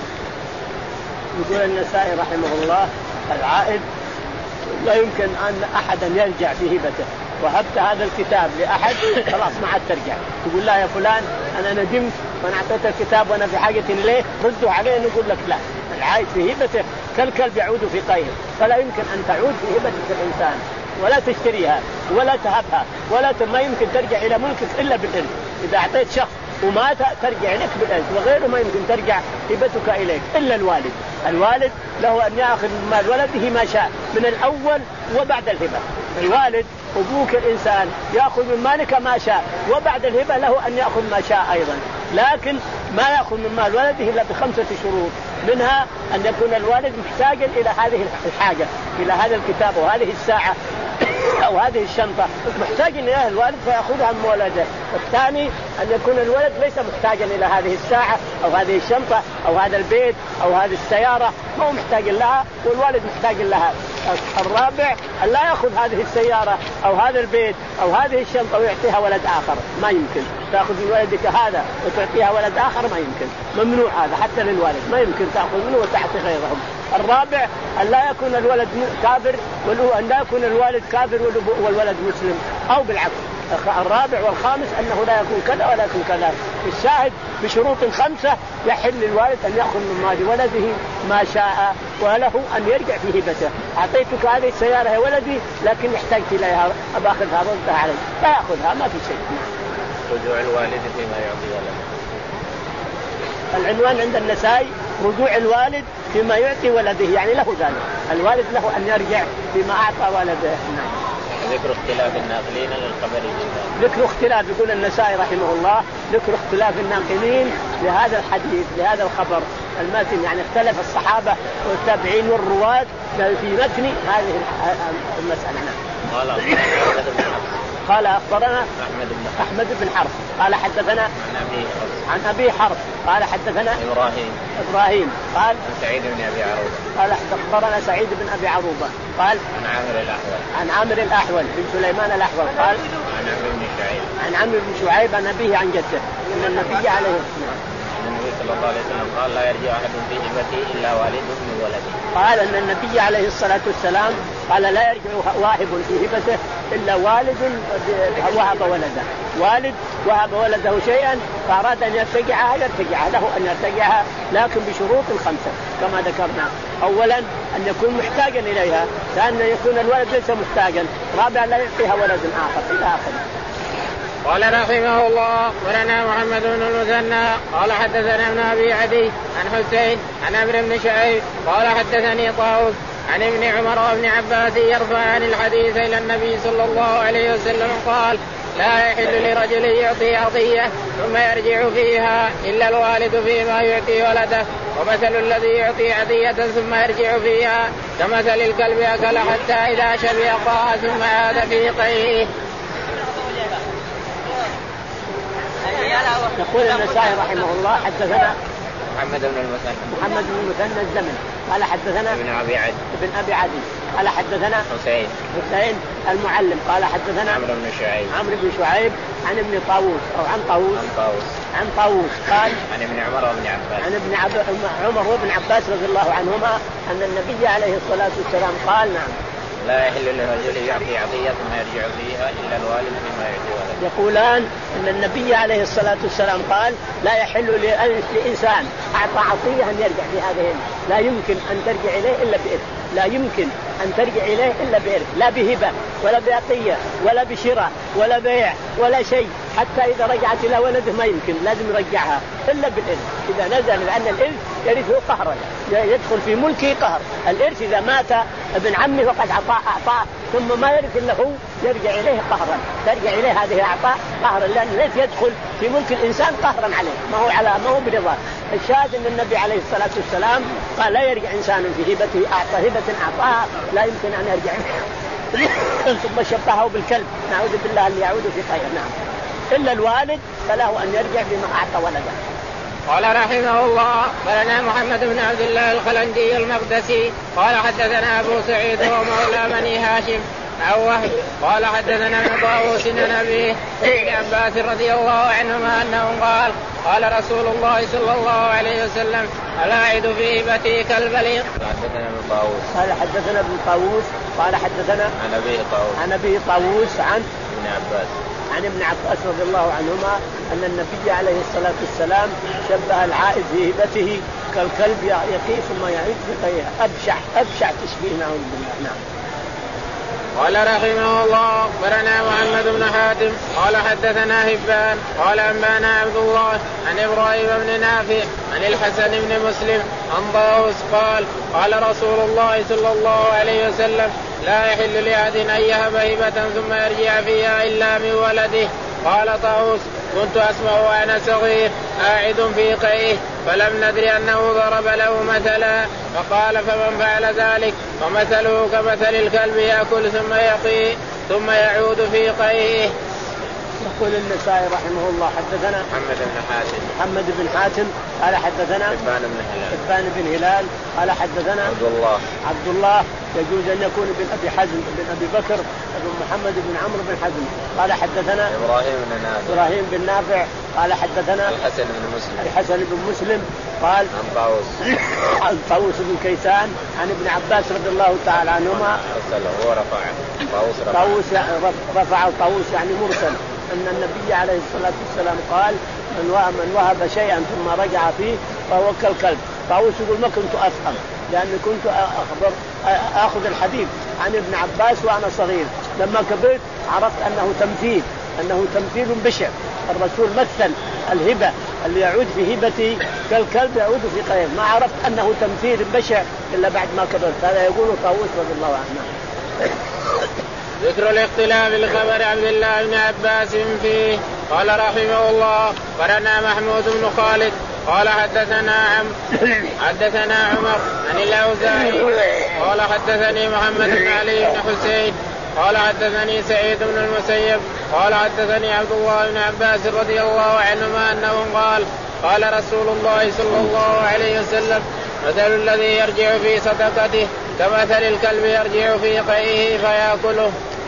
يقول النسائي رحمه الله العائد لا يمكن أن أحدا يرجع في هبته، وهبت هذا الكتاب لأحد خلاص ما عاد ترجع تقول لا يا فلان أنا ندمت وأنا أعطيت الكتاب وأنا في حاجة إليه ردوا عليه، نقول لك لا، العائد في هبته كالكلب يعود في قيئه، فلا يمكن أن تعود في هبة الإنسان ولا تشتريها ولا تهبها ولا ما يمكن ترجع إلى ملكك إلا بالإرث. إذا أعطيت شخص ومات ترجع لك بالإرث، وغيره ما يمكن ترجع هبتك إليك إلا الوالد. الوالد له أن يأخذ من مال ولده ما شاء من الأول وبعد الهبة. الوالد أبوك الإنسان يأخذ من مالك ما شاء، وبعد الهبة له أن يأخذ ما شاء أيضا، لكن ما يأخذ من مال ولده إلا بخمسة شروط، منها أن يكون الوالد محتاجا إلى هذه الحاجة، إلى هذا الكتاب وهذه الساعة أو هذه الشنطة محتاج إليها الوالد فيأخذها من ولده. والثاني أن يكون الولد ليس محتاجا إلى هذه الساعة أو هذه الشنطة أو هذا البيت أو هذه السيارة، ما هو محتاج لها والوالد محتاج لها. الرابع أن لا يأخذ هذه السيارة أو هذا البيت أو هذه الشنطة ويعطيها ولد آخر، ما يمكن تأخذ من ولدك هذا وتعطيها ولد آخر، ما يمكن، ممنوع هذا حتى للوالد، ما يمكن تأخذ منه وتعطي غيرهم. الرابع أن لا يكون الولد كافر وأن لا يكون الوالد كافر والولد مسلم أو بالعكس. الرابع والخامس أنه لا يكون كذا ولا يكون كذا. الشاهد بشروط خمسة يحل للوالد أن يأخذ من مال ولده ما شاء، وله أن يرجع في هبته. أعطيتك هذه السيارة يا ولدي لكن احتجت إليها أباخذها ردها علي، لا يأخذها ما في شيء. رجوع الوالد فيما يعطي ولده. العنوان عند النسائي رجوع الوالد فيما يعطي ولده، يعني له ذلك، الوالد له أن يرجع فيما أعطى ولده. ذكر اختلاف الناقلين للخبر. ذكر اختلاف، يقول النسائي رحمه الله ذكر اختلاف الناقلين لهذا الحديث لهذا الخبر المتن، يعني اختلف الصحابة والتابعين والرواة في متن هذه المسألة. قال قال أخبرنا أحمد بن أحمد بن حرب قال حدثنا عن أبي عن أبي حرب قال حدثنا إبراهيم إبراهيم قال عن سعيد بن أبي عروبة قال أخبرنا سعيد بن أبي عروبة قال عن عامر الأحول عن عامر الأحول بن سليمان الأحول قال عن عمرو بن شعيب عن عمرو بن شعيب عن أبيه عن جده أن النبي عليه الصلاة النبي صلى الله عليه وسلم قال لا يرجع أحد في هبته إلا والد من ولده. قال أن النبي عليه الصلاة والسلام قال لا يرجع واهب في هبته إلا والد وهب ولده، والد وهب ولده شيئا فأراد أن يرتجعها يرتجعها، له أن يرتجعها لكن بشروط خمسة كما ذكرنا. أولا أن يكون محتاجا إليها، ثانيا أن يكون الولد ليس محتاجا، رابعا لا يعطيها ولد آخر إلى آخره. قال رحمه الله ولنا محمد بن المثنى قال حدثنا ابن أبي عدي عن حسين عن عمرو بن شعيب قال حدثني طاووس عن ابن عمر وابن عباس يرفعان الحديث إلى النبي صلى الله عليه وسلم قال لا يحل لرجل يعطي عطية ثم يرجع فيها إلا الوالد فيما يعطي ولده. ومثل الذي يعطي عطية ثم يرجع فيها كمثل الكلب أكل حتى إذا شبع قاع ثم عاد في قيئه. يقول النسائي رحمه الله حدثنا محمد بن المثنى محمد بن المثنى الزمن قال حدثنا ابن أبي عدي ابن أبي عدي قال حدثنا حسين حسين المعلم قال حدثنا عمرو بن شعيب عمرو بن شعيب عن ابن طاووس أو عن طاووس عن طاووس عن طاووس قال عن ابن عمر وابن عباس عن ابن عب... عمر وابن عباس رضي الله عنهما أن النبي عليه الصلاة والسلام قال نعم لا يحل لرجل يعطي عطية ثم يرجع فيها إلا الوالد فيما يعطي ولده. يقولان أن النبي عليه الصلاة والسلام قال لا يحل لإنسان أعطى عطية أن يرجع في هذه، لا يمكن أن ترجع إليه إلا بإذن، لا يمكن أن ترجع إليه إلا بإذن، لا بهبة ولا بعطية ولا بشراء ولا بيع ولا شيء، حتى إذا رجعت إلى ولده ما يمكن، لازم يرجعها إلا بالإذن. إذا نزل، لأن الإرث يرثه قهرا، يدخل في ملكه قهر. الإرث إذا مات ابن عمه وقد أعطاه أعطاه ثم ما يرث إلا هو يرجع إليه قهرا، ترجع إليه هذه أعطاء قهرا، لأن الإرث يدخل في ملك الإنسان قهرا عليه، ما هو على ما هو برضاه. الشاهد أن النبي عليه الصلاة والسلام قال لا يرجع إنسان في هبته، أعطى هبة أعطاها لا يمكن أن يرجع ثم شبهه بالكلب، نعوذ بالله أن يعود في خير. نعم، إلا الوالد فله أن يرجع بما أعطى ولده. قال رحمه الله قالنا محمد بن عبد الله الخلنجي المقدسي قال حدثنا أبو سعيد ومولى بني هاشم عن وهب قال حدثنا ابن طاووس عن أبيه ابن عباس رضي الله عنهما أنه قال قال رسول الله صلى الله عليه وسلم الأعد في هبتي كالبليغ. حدثنا ابن طاووس قال حدثنا ابن طاووس قال حدثنا عن أبي طاووس عن أبي طاووس عن ابن عباس عن ابن عباس رضي الله عنهما أن النبي عليه الصلاة والسلام شبه العائد في هبته كالكلب يقي ثم يعيد بقيه، أبشع أبشع تشبيه، نعوذ بالله. نعم. قال رحمه الله أخبرنا محمد بن حاتم قال حدثنا هبان قال أنبانا عبد الله عن إبراهيم بن نافع عن الحسن بن مسلم عن طاووس قال قال رسول الله صلى الله عليه وسلم لا يحل لأحد أن يهب هبة ثم يرجع فيها إلا من ولده. قال طاووس كنت أسمع وأنا صغير قاعد في قيئه فلم ندري أنه ضرب له مثلا، فقال فمن فعل ذلك فمثله كمثل الكلب يأكل ثم يقي ثم يعود في قيئه. يقول النسائي رحمه الله حدثنا محمد بن حاتم محمد بن حاتم قال حدثنا حبان بن هلال حبان بن هلال قال حدثنا عبد الله عبد الله يجوز أن يكون بن أبي حزم بن أبي بكر بن محمد بن عمرو بن حزم قال حدثنا إبراهيم بن نافع إبراهيم بن نافع قال حدثنا الحسن بن مسلم الحسن بن مسلم قال عن طاووس عن طاووس بن كيسان عن ابن عباس رضي الله تعالى عنهما أرسله هو رفع طاووس رفع طاووس رفع طاووس يعني مرسل أن النبي عليه الصلاة والسلام قال من وهب شيئا ثم رجع فيه فهو كالكلب. طاووس يقول ما كنت أفهم لأني كنت أخبر أخذ الحديث عن ابن عباس وأنا صغير، لما كبرت عرفت أنه تمثيل أنه تمثيل بشع. الرسول مثل الهبة اللي يعود في هبتي كالكلب يعود في قيد، ما عرفت أنه تمثيل بشع إلا بعد ما كبرت. هذا يقول طاووس رضي الله عنه. ذكر الاختلاف لخبر عبد الله بن عباس فيه. قال رحمه الله قرنا محمود بن خالد قال حدثنا عم حدثنا عمر عن الأوزاعي قال حدثني محمد بن علي بن حسين قال حدثني سعيد بن المسيب قال حدثني عبد الله بن عباس رضي الله عنهما أنه قال قال رسول الله صلى الله عليه وسلم مثل الذي يرجع في صدقته كمثل الكلب يرجع في قيئه فيأكله.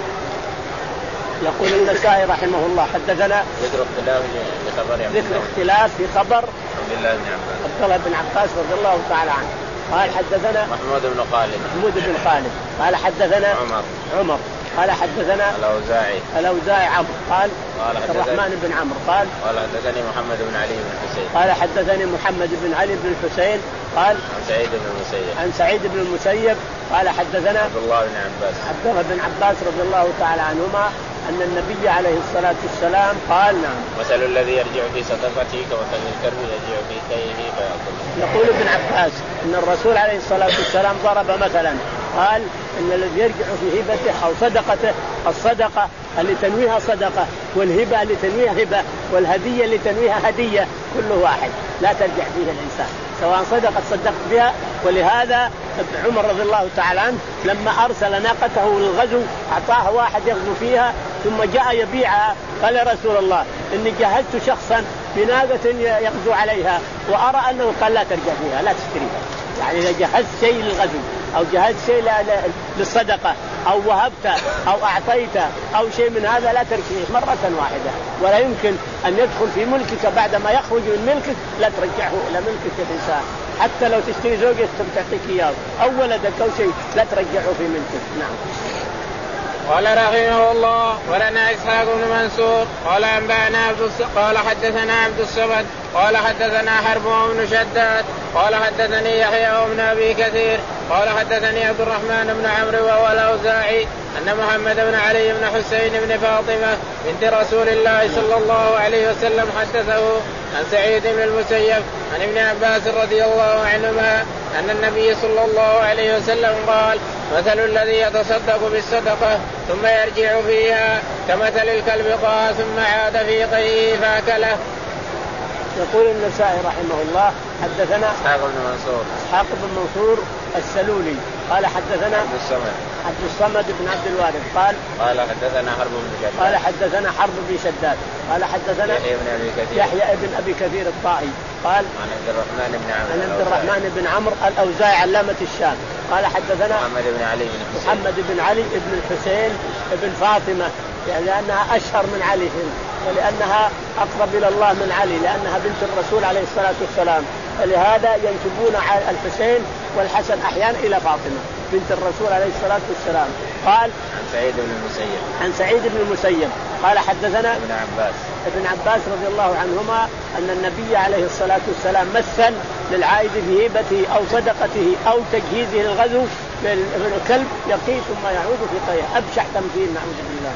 يقول النسائي رحمه الله حدثنا ذكر اختلاف لخبر ذكر اختلاف في خبر عبد الله بن عباس عبد الله بن عباس رضي الله تعالى عنه قال حدثنا محمود بن خالد محمود بن خالد قال حدثنا عمر عمر قال حدثنا الأوزاعي الأوزاعي عمرو قال قال الرحمن بن عمرو قال قال حدثني محمد بن علي بن حسين قال حدثني محمد بن علي بن الحسين قال عن سعيد بن المسيب عن سعيد بن المسيب قال حدثنا عبد الله بن عباس عبد الله بن عباس رضي الله تعالى عنهما أن النبي عليه الصلاة والسلام قال نعم مثل الذي يرجع في صدقته كمثل الكلب يرجع في قيئه فيأكله. يقول ابن عباس أن الرسول عليه الصلاة والسلام ضرب مثلا قال إن الذي يرجع في هبته أو صدقته، الصدقة اللي تنويها صدقة، والهبة اللي تنويها هبة، والهدية اللي تنويها هدية، كله واحد لا ترجع فيه الإنسان سواء صدقت صدقت بها. ولهذا عمر رضي الله تعالى عنه لما أرسل ناقته للغزو أعطاها واحد يغزو فيها ثم جاء يبيعها قال يا رسول الله إني جهزت شخصا بناقة يغزو عليها وأرى أنه قال لا ترجع فيها لا تشتريها. يعني إذا جهزت شيء للغزو أو جهزت شيء للصدقة أو وهبت أو أعطيت أو شيء من هذا لا ترجعه مرة واحدة، ولا يمكن أن يدخل في ملكك بعدما يخرج من ملكك لا ترجعه إلى ملكك الإنسان. حتى لو تشتري زوجة تعطيك إياه أو ولدك أو شيء لا ترجعه في ملكك. نعم. قال رحمه الله ولنا إسحاق بن منصور قال أنبأنا عبد قال حدثنا عبد الصمد قال حدثنا حرب بن شداد قال حدثني يحيى بن أبي كثير قال حدثني عبد الرحمن بن عمرو وهو الأوزاعي أن محمد بن علي بن حسين بن فاطمة بنت رسول الله صلى الله عليه وسلم حدثه عن سعيد بن المسيب عن ابن عباس رضي الله عنهما أن النبي صلى الله عليه وسلم قال مثل الذي يتصدق بالصدقة ثم يرجع فيها كمثل الكلب قال ثم عاد في قيه فأكله. يقول النسائي رحمه الله حدثنا إسحاق بن منصور إسحاق بن منصور السلولي قال حدثنا عبد الصمد عبد الصمد بن عبد الوارث قال قال حدثنا حرب بن شداد قال حدثنا حرب بن شداد قال حدثنا يحيى بن أبي كثير يحيى بن أبي كثير الطائي قال عن عبد الرحمن بن عمرو عن عبد الرحمن بن عمرو الأوزاعي علامة الشام قال حدثنا محمد بن علي بن حسين محمد بن علي بن الحسين بن فاطمة يعني لأنها أشهر من علي ولأنها أقرب إلى الله من علي لأنها بنت الرسول عليه الصلاة والسلام، فلهذا ينسبون الحسين والحسن أحيانا إلى فاطمة بنت الرسول عليه الصلاة والسلام. قال عن سعيد بن المسيب عن سعيد بن المسيب قال حدثنا ابن عباس ابن عباس رضي الله عنهما أن النبي عليه الصلاة والسلام مثل للعائد بهبته أو صدقته أو تجهيزه للغزو بالكلب يقي ثم يعود في قيه. أبشع تمثيل نعوذ بالله.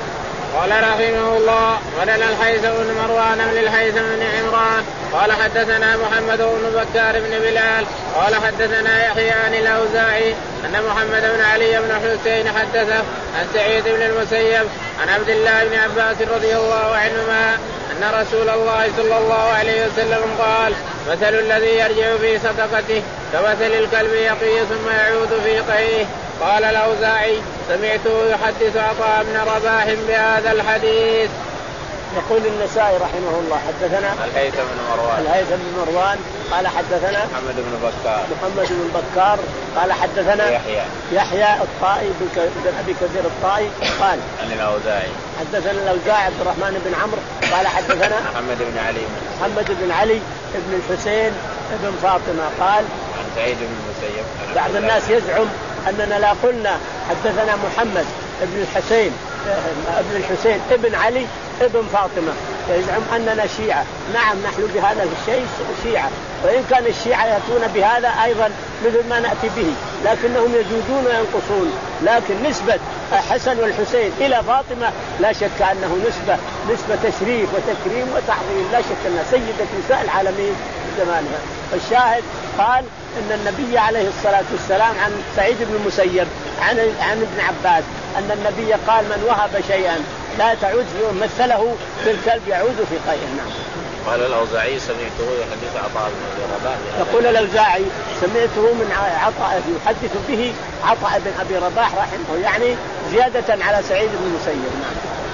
قال رحمه الله ولنا الحيثم بن مروان بن الحيثم بن عمران قال حدثنا محمد بن بكار بن بلال قال حدثنا يحيى عن الأوزاعي أن محمد بن علي بن حسين حدثه عن سعيد بن المسيب عن عبد الله بن عباس رضي الله عنهما أن رسول الله صلى الله عليه وسلم قال مثل الذي يرجع في صدقته كمثل الكلب يقي ثم يعود في قيه. قال الأوزاعي سمعته يحدث عطاء بن رباح بهذا الحديث. يقول النسائي رحمه الله حدثنا الهيثم بن مروان الهيثم بن مروان قال حدثنا محمد بن بكار محمد بن بكار قال حدثنا يحيى يحيى الطائي بن أبي كثير الطائي قال عن الأوزاعي حدثنا الأوزاعي عبد الرحمن بن عمرو قال حدثنا محمد بن علي محمد بن علي بن الحسين بن فاطمة قال عن سعيد بن المسيب. بعض الناس يزعم أننا لا قلنا حدثنا محمد بن الحسين ابن الحسين ابن علي ابن فاطمة، يزعم أننا شيعة. نعم نحن بهذا الشيء شيعة، وإن كان الشيعة يأتون بهذا أيضا مثل ما نأتي به لكنهم يزودون وينقصون. لكن نسبة حسن والحسين إلى فاطمة لا شك أنه نسبة نسبة تشريف وتكريم وتعظيم، لا شك أنها سيدة نساء العالمين بجمالها. الشاهد قال إن النبي عليه الصلاة والسلام عن سعيد بن المسيب عن عن ابن عباس أن النبي قال من وهب شيئا لا تعود فيه مثله بالكلب يعود في قيه. نعم. قال الأوزاعي سمعته يحدث عطاء بن أبي رباح. يقول الأوزاعي سمعته من عطاء يحدث به عطاء بن أبي رباح رحمه، يعني زيادة على سعيد بن المسيب. نعم.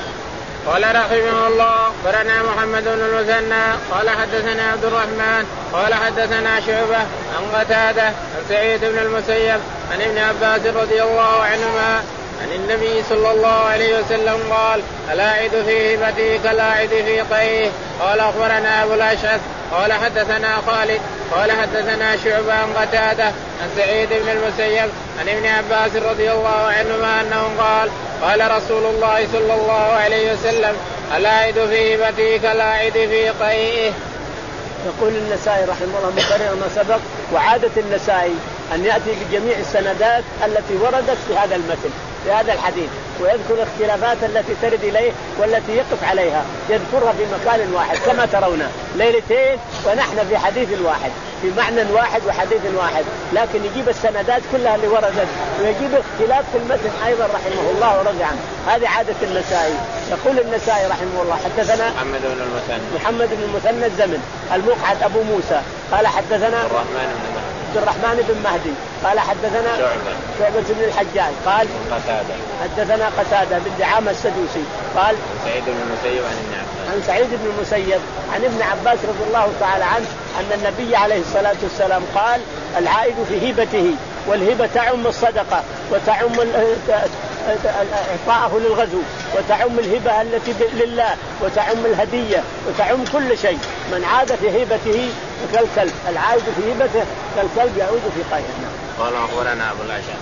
قال رحمه الله قرنا محمد بن المثنى قال حدثنا عبد الرحمن قال حدثنا شعبة عن قتادة عن سعيد بن المسيب عن ابن عباس رضي الله عنهما عن النبي صلى الله عليه وسلم قال اللاعب في هبته كاللاعب في قيه. قال أخبرنا أبو الأشعث قال حدثنا خالد قال حدثنا شعبة عن قتادة عن سعيد بن المسيب عن ابن عباس رضي الله عنهما أنه قال قال رسول الله صلى الله عليه وسلم اللاعب في هبته كاللاعب في قيه. يقول النسائي رحمه الله مقرر ما سبق، وعادة النسائي أن يأتي بجميع السندات التي وردت في هذا المتن، في هذا الحديث، ويذكر الاختلافات التي ترد إليه والتي يقف عليها، يذكرها في مكان واحد كما ترون ليلتين ونحن في حديث واحد في معنى واحد وحديث واحد، لكن يجيب السندات كلها اللي وردت ويجيب اختلاف في المتن أيضا رحمه الله ورضي عنه. هذه عادة النسائي. يقول النسائي رحمه الله حدثنا محمد بن المثنى محمد بن المثنى الزمن المقعد أبو موسى قال حدثنا الرحمن بن عبد الرحمن بن مهدي قال حدثنا شعبة شعبة بن الحجاج قال قتادة حدثنا قتادة بن دعامة السدوسي قال سعيد بن المسيب عن ابن عباس عن سعيد بن المسيب عن ابن عباس رضي الله تعالى عنه أن النبي عليه الصلاة والسلام قال العائد في هبته، والهبة تعم الصدقة وتعم إعطاءه للغزو وتعم الهبة التي لله وتعم الهدية وتعم كل شيء. من عاد في هبته كالكلب، العائد في هبته كالكلب يعود في قيئه. قال أخبرنا أبو الأشعث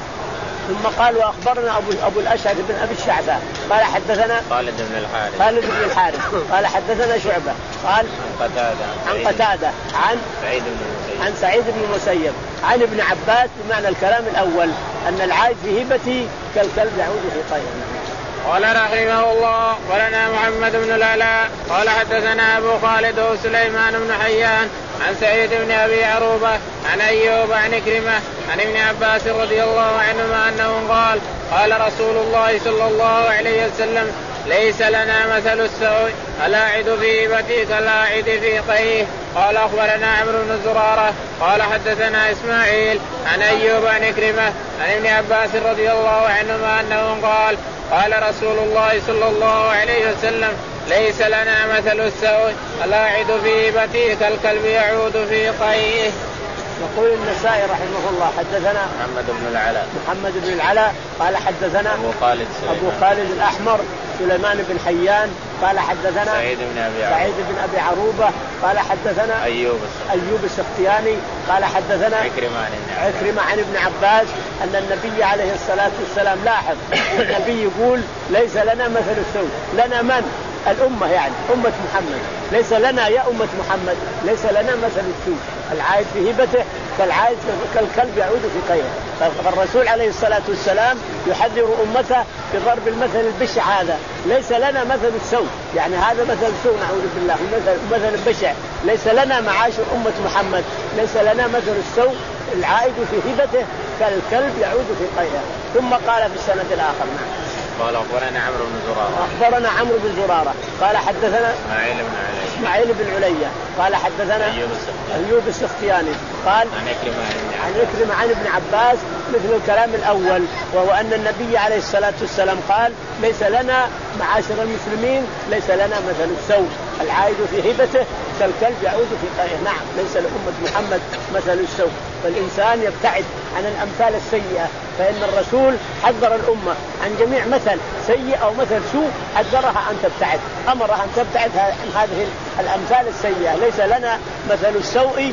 ثم قال وأخبرنا أبو أبو الأشعث بن أبي الشعثاء قال حدثنا خالد بن الحارث خالد بن الحارث قال حدثنا شعبة قال عن قتادة عن قتادة عن سعيد بن المسيب عن سعيد بن المسيب عن ابن عباس بمعنى الكلام الأول أن العائد في هبتي كالكلب يعود في قيئه. قال رحمه الله ولنا محمد بن العلاء قال حدثنا أبو خالد وسليمان بن حيان عن سعيد بن أبي عروبة عن أيوب عن كرمة عن ابن عباس رضي الله عنهما أنه قال قال رسول الله صلى الله عليه وسلم ليس لنا مثل السوء اللاعب في هبته كاللاعب في قيه. قال أخبرنا عمرو بن زرارة قال حدثنا إسماعيل عن أيوب عن كرمة عن ابن عباس رضي الله عنهما أنه قال قال رسول الله صلى الله عليه وسلم ليس لنا مثل السوء اللاعب في هبته كالكلب يعود في قيه. يقول النسائي رحمه الله حدثنا محمد بن العلاء محمد بن العلاء قال حدثنا أبو خالد أبو خالد الأحمر سليمان بن حيان قال حدثنا سعيد بن أبي سعيد بن أبي عروبة قال حدثنا أيوب أيوب السختياني قال حدثنا عكرمة عن عكرمة عن ابن عباس أن النبي عليه الصلاة والسلام لاحظ النبي يقول ليس لنا مثل السوء. لنا من؟ الأمة يعني أمة محمد. ليس لنا يا أمة محمد ليس لنا مثل السوء العائد في هبته كالعائد كالكلب يعود في قيئه. فالرسول عليه الصلاة والسلام يحذر أمته بضرب المثل البشع هذا. ليس لنا مثل السوء يعني هذا مثل السوء نعوذ بالله مثل مثل بشع. ليس لنا معاشر أمة محمد ليس لنا مثل السوء العائد في هبته كالكلب يعود في قيئه. ثم قال في السند الآخر نعم قال أخبرنا عمرو بن زرارة أخبرنا عمرو بن زرارة قال حدثنا إسماعيل بن علي إسماعيل بن عليا قال حدثنا أيوب السختياني أيوب السختياني قال عن عكرمة عن عكرمة عن ابن عباس مثل الكلام الأول وهو أن النبي عليه الصلاة والسلام قال ليس لنا معاشر المسلمين ليس لنا مثل السوء العائد في هبته كالكلب يعود في قيئه. نعم ليس لأمة محمد مثل السوء. فالإنسان يبتعد عن الأمثال السيئة فإن الرسول حذر الأمة عن جميع مثل سيء أو مثل سوء حذرها أن تبتعد أمرها أن تبتعد عن هذه الأمثال السيئة. ليس لنا مثل السوء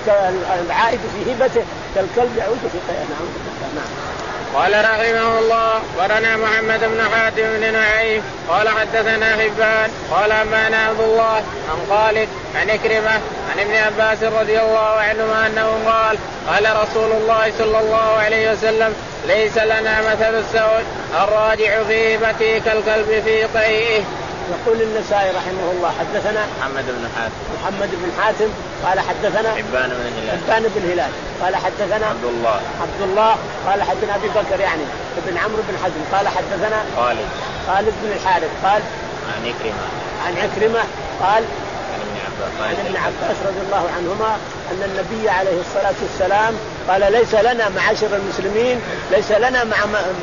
العائد في هبته كالكلب يعود في قيئه. نعم. قال رحمه الله ورنا محمد بن حاتم بن نعيم قال حدثنا حبان قال أنبانا عبد الله عن خالد عن كرمة عن ابن عباس رضي الله عنهما أنه قال قال رسول الله صلى الله عليه وسلم ليس لنا مثل السوء الراجع في هبته كالكلب في قيئه. يقول النسائي رحمه الله حدثنا محمد بن حاتم محمد بن حاتم قال حدثنا حبان بن هلال حبان بن هلال قال حدثنا عبد الله عبد الله قال حدثنا أبي بكر يعني ابن عمرو بن حزم قال حدثنا خالد خالد بن الحارث قال عن عكرمة عن عكرمة قال عن ابن عباس عن ابن عباس رضي الله عنهما أن النبي عليه الصلاة والسلام قال ليس لنا معاشر المسلمين ليس لنا مع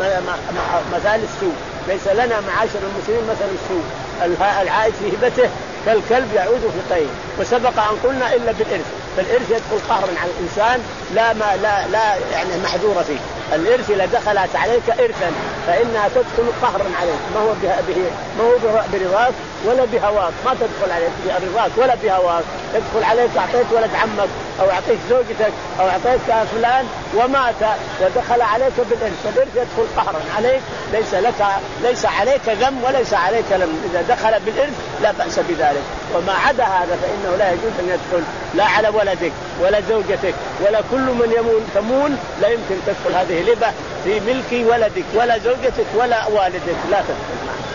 مثال السوء ليس لنا معاشر المسلمين مثل السوء العائد في هبته كالكلب يعود في قيئه. وسبق أن قلنا إلا بالإرث فالإرث يدخل قهرا على الإنسان لا ما لا لا يعني محذور فيه. الإرث إذا دخلت عليك إرثا فإنها تدخل قهرا عليك ما هو به به ما هو برضاك ولا بهواك ما تدخل عليك برضاك ولا بهواك تدخل عليك أعطيت ولد عمك أو أعطيت زوجتك أو أعطيت فلان ومات ودخل عليك بالإرث فالإرث يدخل قهرا عليك ليس لك ليس عليك ذم وليس عليك لم. إذا دخل بالإرث لا بأس بذلك. وما عدا هذا فإنه لا يجوز أن يدخل لا على ولدك ولا زوجتك ولا كل من يمون تمون لا يمكن تدخل هذه الهبة في ملك ولدك ولا زوجتك ولا والدك لا تدخل معه.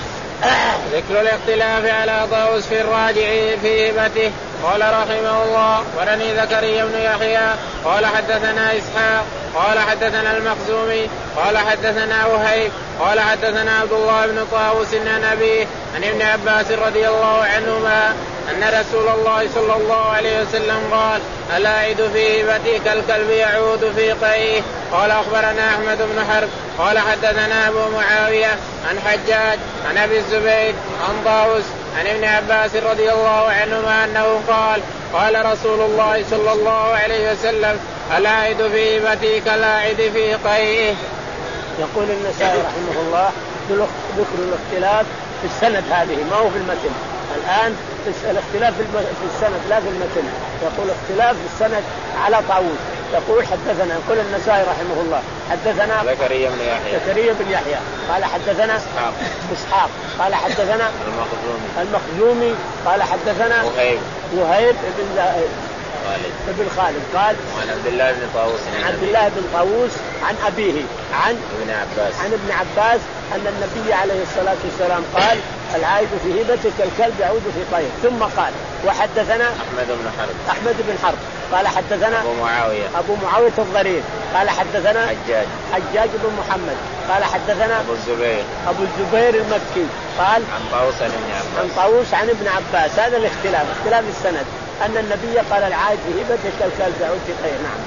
ذكر الاختلاف على طاووس في الراجع في هبته. قال رحمه الله ورني زكريا بن يحيى قال حدثنا إسحاق قال حدثنا المخزومي قال حدثنا وهيب قال حدثنا عبد الله بن طاووس عن أبيه عن ابن عباس رضي الله عنهما أن رسول الله صلى الله عليه وسلم قال العائد في هبته كالكلب يعود في قيئه. قال أخبرنا أحمد بن حرب قال حدثنا أبو معاوية عن حجاج عن أبي الزبير عن طاووس عن ابن عباس رضي الله عنهما أنه قال قال رسول الله صلى الله عليه وسلم العائد في هبته كالعائد في قيئه. يقول النسائي رحمه الله ذكر الاختلاف في السند هذه ما هو في المتن. الآن الاختلاف في السند لا في المتن. يقول اختلاف في السند على طاووس. يقول حدثنا يقول النسائي رحمه الله حدثنا زكريا بن يحيى زكريا بن يحيى قال حدثنا إسحاق إسحاق قال حدثنا المخزومي المخزومي قال حدثنا وهيب وهيب بن خالد ابن خالد قال عن عبد الله بن طاووس عن عبد الله بن طاووس عن أبيه عن ابن عباس عن ابن عباس أن النبي عليه الصلاة والسلام قال العائد في هبته كالكلب يعود في طيه. ثم قال وحدثنا أحمد بن حرب أحمد بن حرب قال حدثنا أبو معاوية أبو معاوية الضرير قال حدثنا حجاج حجاج بن محمد قال حدثنا أبو الزبير أبو الزبير المكي قال عن طاووس عن ابن عباس عن طاووس عن ابن عباس. هذا الاختلاف اختلاف السند أن النبي قال العائد في هبته كالكلب يعود في طيه. نعم.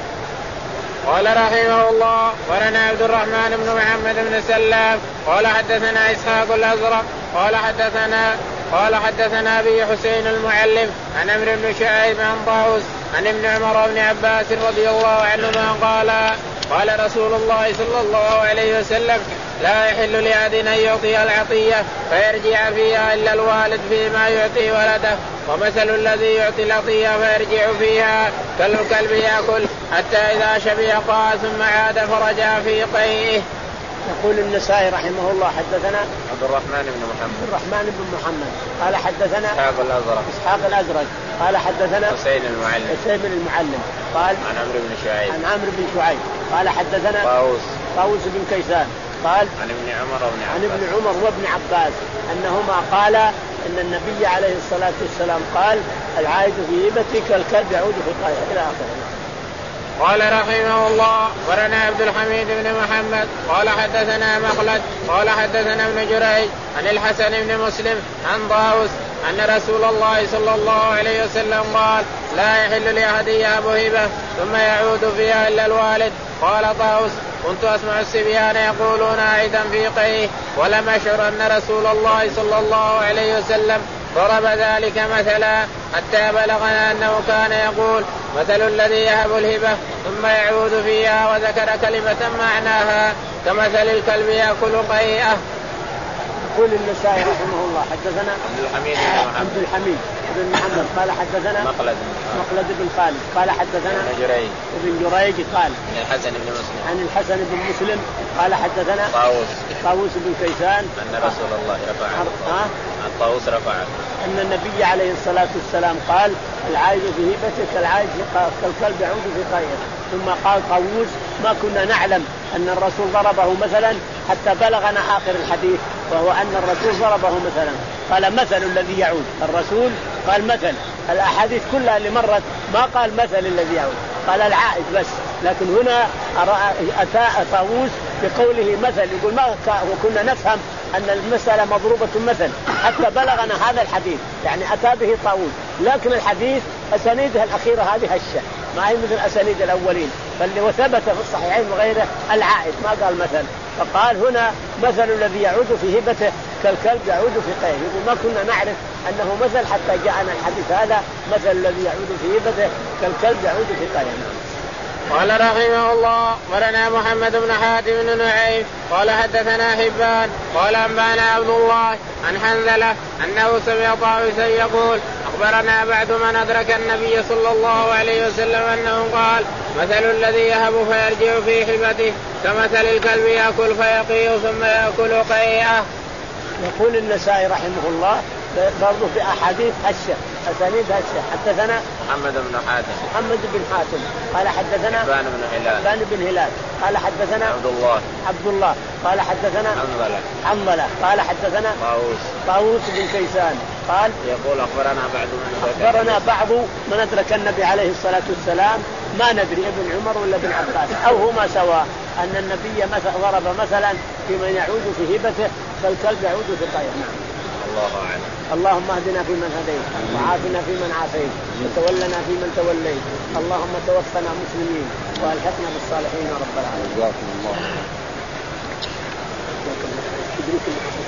قال رحمه الله ولنا عبد الرحمن بن محمد بن سلام قال حدثنا إسحاق الأزرق قال حدثنا قال حدثنا أبي حسين المعلم عن عمرو بن شعيب عن طاووس عن ابن عمر بن عباس رضي الله عنهما قال قال رسول الله صلى الله عليه وسلم لا يحل لأحد أن يعطي العطية فيرجع فيها إلا الوالد فيما يعطي ولده ومثل الذي يعطي العطية فيرجع فيها كالكلب يأكل حتى إذا شبع قال ثم عاد فرجع في قيئه. يقول النسائي رحمه الله حدثنا عبد الرحمن بن محمد عبد الرحمن بن محمد قال حدثنا إسحاق الأزرق إسحاق الأزرق قال حدثنا حسين المعلم حسين المعلم قال عن عمرو بن شعيب عن عمرو بن شعيب قال حدثنا طاووس طاووس بن كيسان قال عن ابن عمر وابن عن عباس ابن عمر وابن عباس أنهما قال أن النبي عليه الصلاة والسلام قال العائد في هبته كالكلب يعود في طيه إلى آخره. قال رحمه الله ورنا عبد الحميد بن محمد قال حدثنا مخلد قال حدثنا ابن جريج عن الحسن بن مسلم عن طاووس أن رسول الله صلى الله عليه وسلم قال لا يحل لأحد يهب هبة ثم يعود فيها إلا الوالد. قال طاووس كنت أسمع الصبيان يقولون أيضا في قيه ولم أشعر أن رسول الله صلى الله عليه وسلم ضرب ذلك مثلا حتى بلغنا أنه كان يقول مثل الذي يهب الهبة ثم يعود فيها وذكر كلمة معناها كمثل الكلب يأكل قيئه. يقول النسائي رحمه الله حدثنا عبد الحميد بن محمد عبد الحميد بن محمد قال حدثنا مخلد مخلد بن خالد قال حدثنا ابن جريج ابن جريج قال عن الحسن بن مسلم عن الحسن بن مسلم قال حدثنا طاووس طاووس بن كيسان أن رسول الله رفع ها الطاووس رفع أن النبي عليه الصلاة والسلام قال العائد في هبته كالعائد كالكلب يعود في قيئه. ثم قال طاووس ما كنا نعلم أن الرسول ضربه مثلا حتى بلغنا آخر الحديث وهو أن الرسول ضربه مثلا. قال مثل الذي يعود الرسول قال مثل الأحاديث كلها اللي مرت ما قال مثل الذي يعود قال العائد بس. لكن هنا أتى طاووس بقوله مثل يقول ما كنا نفهم أن المسألة مضروبة مثل حتى بلغنا هذا الحديث يعني أتى به طاووس. لكن الحديث أسانيدها الأخيرة هذه هشة ما هي مثل أسانيد الأولين فاللي وثبت في الصحيحين وغيره العائد ما قال مثل. فقال هنا مثل الذي يعود في هبته كالكلب يعود في قيئه. يقول ما كنا نعرف أنه مثل حتى جاءنا الحديث هذا مثل الذي يعود في هبته كالكلب يعود في قيئه. قال رحمه الله ولنا محمد بن حاتم بن نعيم قال حدثنا حبان قال أنبانا عبد الله عن حنظلة أنه سمع طاووسا يقول أخبرنا بعد من أدرك النبي صلى الله عليه وسلم أنه قال مثل الذي يهب فيرجع في حبته كمثل الكلب يأكل فيقيه ثم يأكل قيئه. يقول النسائي رحمه الله برضو في أحاديث هشة أسانيد هشة. حدثنا محمد بن حاتم محمد بن حاتم قال حدثنا حبان بن هلال حبان بن هلال قال حدثنا عبد الله عبد الله قال حدثنا حنظلة حنظلة قال حدثنا طاووس طاووس بن كيسان قال يقول أخبرنا بعض من أخبرنا بعض من أدرك النبي عليه الصلاة والسلام ما ندري ابن عمر ولا ابن عباس أو هما سواء أن النبي مثل ضرب مثلا في من يعود في هبته فالكلب يعود في طير. الله أعلم. اللهم اهدنا فيمن هديت وعافنا فيمن عافيت وتولنا فيمن توليت اللهم توفنا مسلمين والحقنا بالصالحين يا رب العالمين.